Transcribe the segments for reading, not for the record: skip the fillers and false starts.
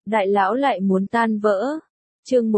Đại lão lại muốn tan vỡ. Chương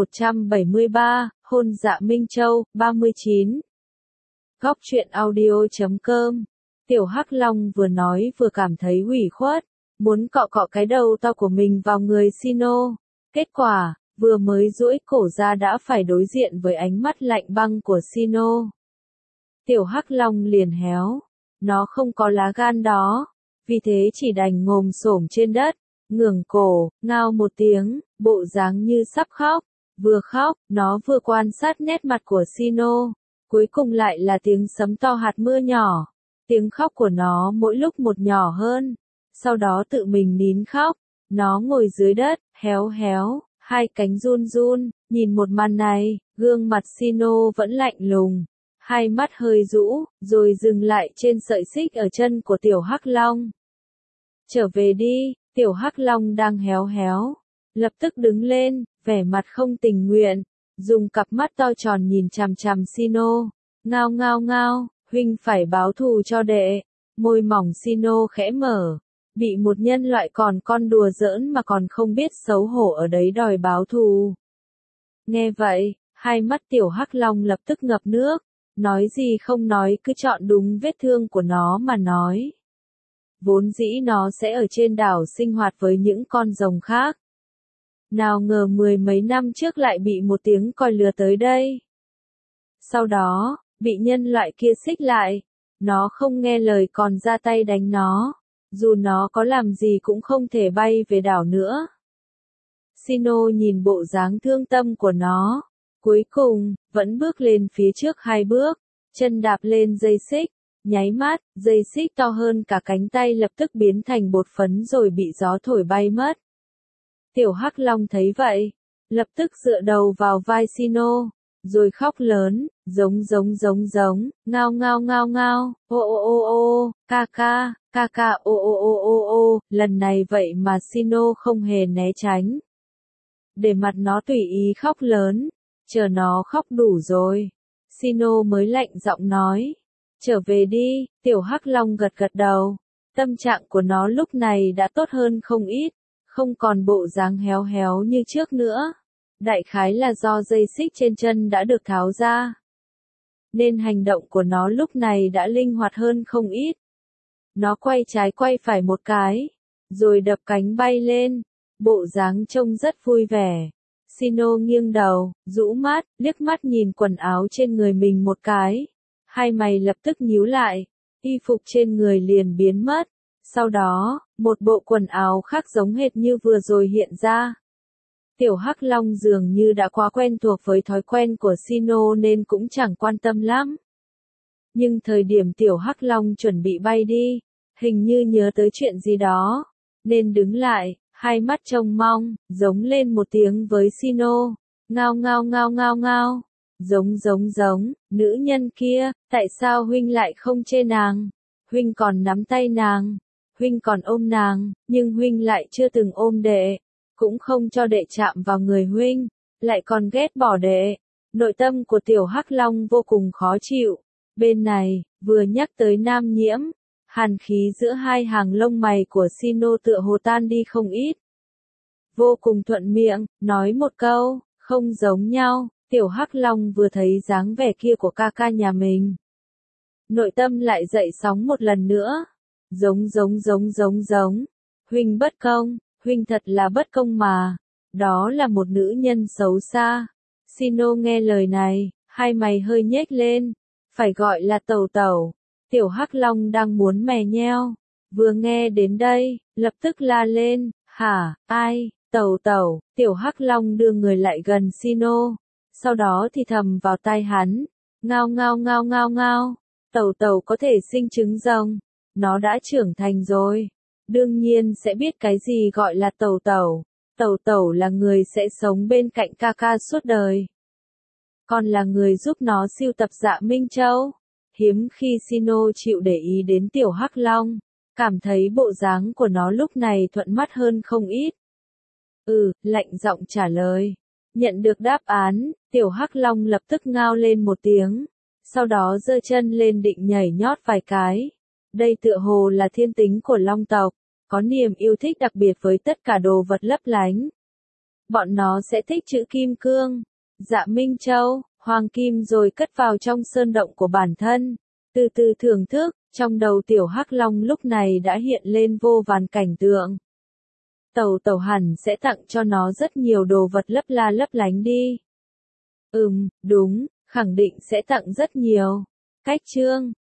173, hôn dạ Minh Châu, 39. Góc truyện audio.com. Tiểu Hắc Long vừa nói vừa cảm thấy ủy khuất, muốn cọ cọ cái đầu to của mình vào người Sino. Kết quả, vừa mới duỗi cổ ra đã phải đối diện với ánh mắt lạnh băng của Sino. Tiểu Hắc Long liền héo, nó không có lá gan đó, vì thế chỉ đành ngồi xổm trên đất, ngẩng cổ, ngao một tiếng, bộ dáng như sắp khóc. Vừa khóc, nó vừa quan sát nét mặt của Sino, cuối cùng lại là tiếng sấm to hạt mưa nhỏ. Tiếng khóc của nó mỗi lúc một nhỏ hơn, sau đó tự mình nín khóc. Nó ngồi dưới đất, héo héo, hai cánh run run, nhìn một màn này, gương mặt Sino vẫn lạnh lùng, hai mắt hơi rũ, rồi dừng lại trên sợi xích ở chân của Tiểu Hắc Long. Trở về đi, Tiểu Hắc Long đang héo héo, lập tức đứng lên, vẻ mặt không tình nguyện, dùng cặp mắt to tròn nhìn chằm chằm Sino. Ngao ngao ngao, huynh phải báo thù cho đệ. Môi mỏng Sino khẽ mở, bị một nhân loại còn con đùa giỡn mà còn không biết xấu hổ ở đấy đòi báo thù. Nghe vậy, hai mắt Tiểu Hắc Long lập tức ngập nước, nói gì không nói cứ chọn đúng vết thương của nó mà nói. Vốn dĩ nó sẽ ở trên đảo sinh hoạt với những con rồng khác. Nào ngờ mười mấy năm trước lại bị một tiếng còi lừa tới đây. Sau đó, bị nhân loại kia xích lại, nó không nghe lời còn ra tay đánh nó, dù nó có làm gì cũng không thể bay về đảo nữa. Sino nhìn bộ dáng thương tâm của nó, cuối cùng, vẫn bước lên phía trước hai bước, chân đạp lên dây xích, nháy mắt, dây xích to hơn cả cánh tay lập tức biến thành bột phấn rồi bị gió thổi bay mất. Tiểu Hắc Long thấy vậy, lập tức dựa đầu vào vai Sino, rồi khóc lớn, giống, ngao ngao ngao ngao, ô, ca ca, ô, lần này vậy mà Sino không hề né tránh. Để mặt nó tùy ý khóc lớn, chờ nó khóc đủ rồi, Sino mới lạnh giọng nói, trở về đi. Tiểu Hắc Long gật gật đầu, tâm trạng của nó lúc này đã tốt hơn không ít, không còn bộ dáng héo héo như trước nữa. Đại khái là do dây xích trên chân đã được tháo ra, nên hành động của nó lúc này đã linh hoạt hơn không ít. Nó quay trái quay phải một cái, rồi đập cánh bay lên, bộ dáng trông rất vui vẻ. Sino nghiêng đầu, rũ mắt, liếc mắt nhìn quần áo trên người mình một cái, hai mày lập tức nhíu lại, y phục trên người liền biến mất. Sau đó, một bộ quần áo khác giống hệt như vừa rồi hiện ra. Tiểu Hắc Long dường như đã quá quen thuộc với thói quen của Sino nên cũng chẳng quan tâm lắm. Nhưng thời điểm Tiểu Hắc Long chuẩn bị bay đi, hình như nhớ tới chuyện gì đó, nên đứng lại, hai mắt trông mong, giống lên một tiếng với Sino. Ngao ngao ngao ngao ngao, giống, nữ nhân kia, tại sao huynh lại không chê nàng? Huynh còn nắm tay nàng, huynh còn ôm nàng, nhưng huynh lại chưa từng ôm đệ, cũng không cho đệ chạm vào người huynh, lại còn ghét bỏ đệ. Nội tâm của Tiểu Hắc Long vô cùng khó chịu. Bên này, vừa nhắc tới Nam Nhiễm, hàn khí giữa hai hàng lông mày của Sino tựa hồ tan đi không ít. Vô cùng thuận miệng, nói một câu, không giống nhau. Tiểu Hắc Long vừa thấy dáng vẻ kia của ca ca nhà mình, nội tâm lại dậy sóng một lần nữa. Giống. Huynh bất công, huynh thật là bất công mà. Đó là một nữ nhân xấu xa. Sino nghe lời này, hai mày hơi nhếch lên. Phải gọi là tẩu tẩu. Tiểu Hắc Long đang muốn mè nheo, vừa nghe đến đây, lập tức la lên, hả, ai, tẩu tẩu. Tiểu Hắc Long đưa người lại gần Sino, sau đó thì thầm vào tai hắn, ngao ngao ngao ngao ngao, tẩu tẩu có thể sinh trứng rồng, nó đã trưởng thành rồi, đương nhiên sẽ biết cái gì gọi là tẩu tẩu. Tẩu tẩu là người sẽ sống bên cạnh ca ca suốt đời, còn là người giúp nó sưu tập dạ Minh Châu. Hiếm khi Sino chịu để ý đến Tiểu Hắc Long, cảm thấy bộ dáng của nó lúc này thuận mắt hơn không ít. Lạnh giọng trả lời. Nhận được đáp án, Tiểu Hắc Long lập tức ngao lên một tiếng, sau đó giơ chân lên định nhảy nhót vài cái. Đây tựa hồ là thiên tính của Long tộc, có niềm yêu thích đặc biệt với tất cả đồ vật lấp lánh. Bọn nó sẽ thích chữ kim cương. Dạ Minh Châu, hoàng kim rồi cất vào trong sơn động của bản thân. Từ từ thưởng thức, trong đầu tiểu hắc long lúc này đã hiện lên vô vàn cảnh tượng. Tẩu hẳn sẽ tặng cho nó rất nhiều đồ vật lấp la lấp lánh đi. Đúng, khẳng định sẽ tặng rất nhiều. Cách chương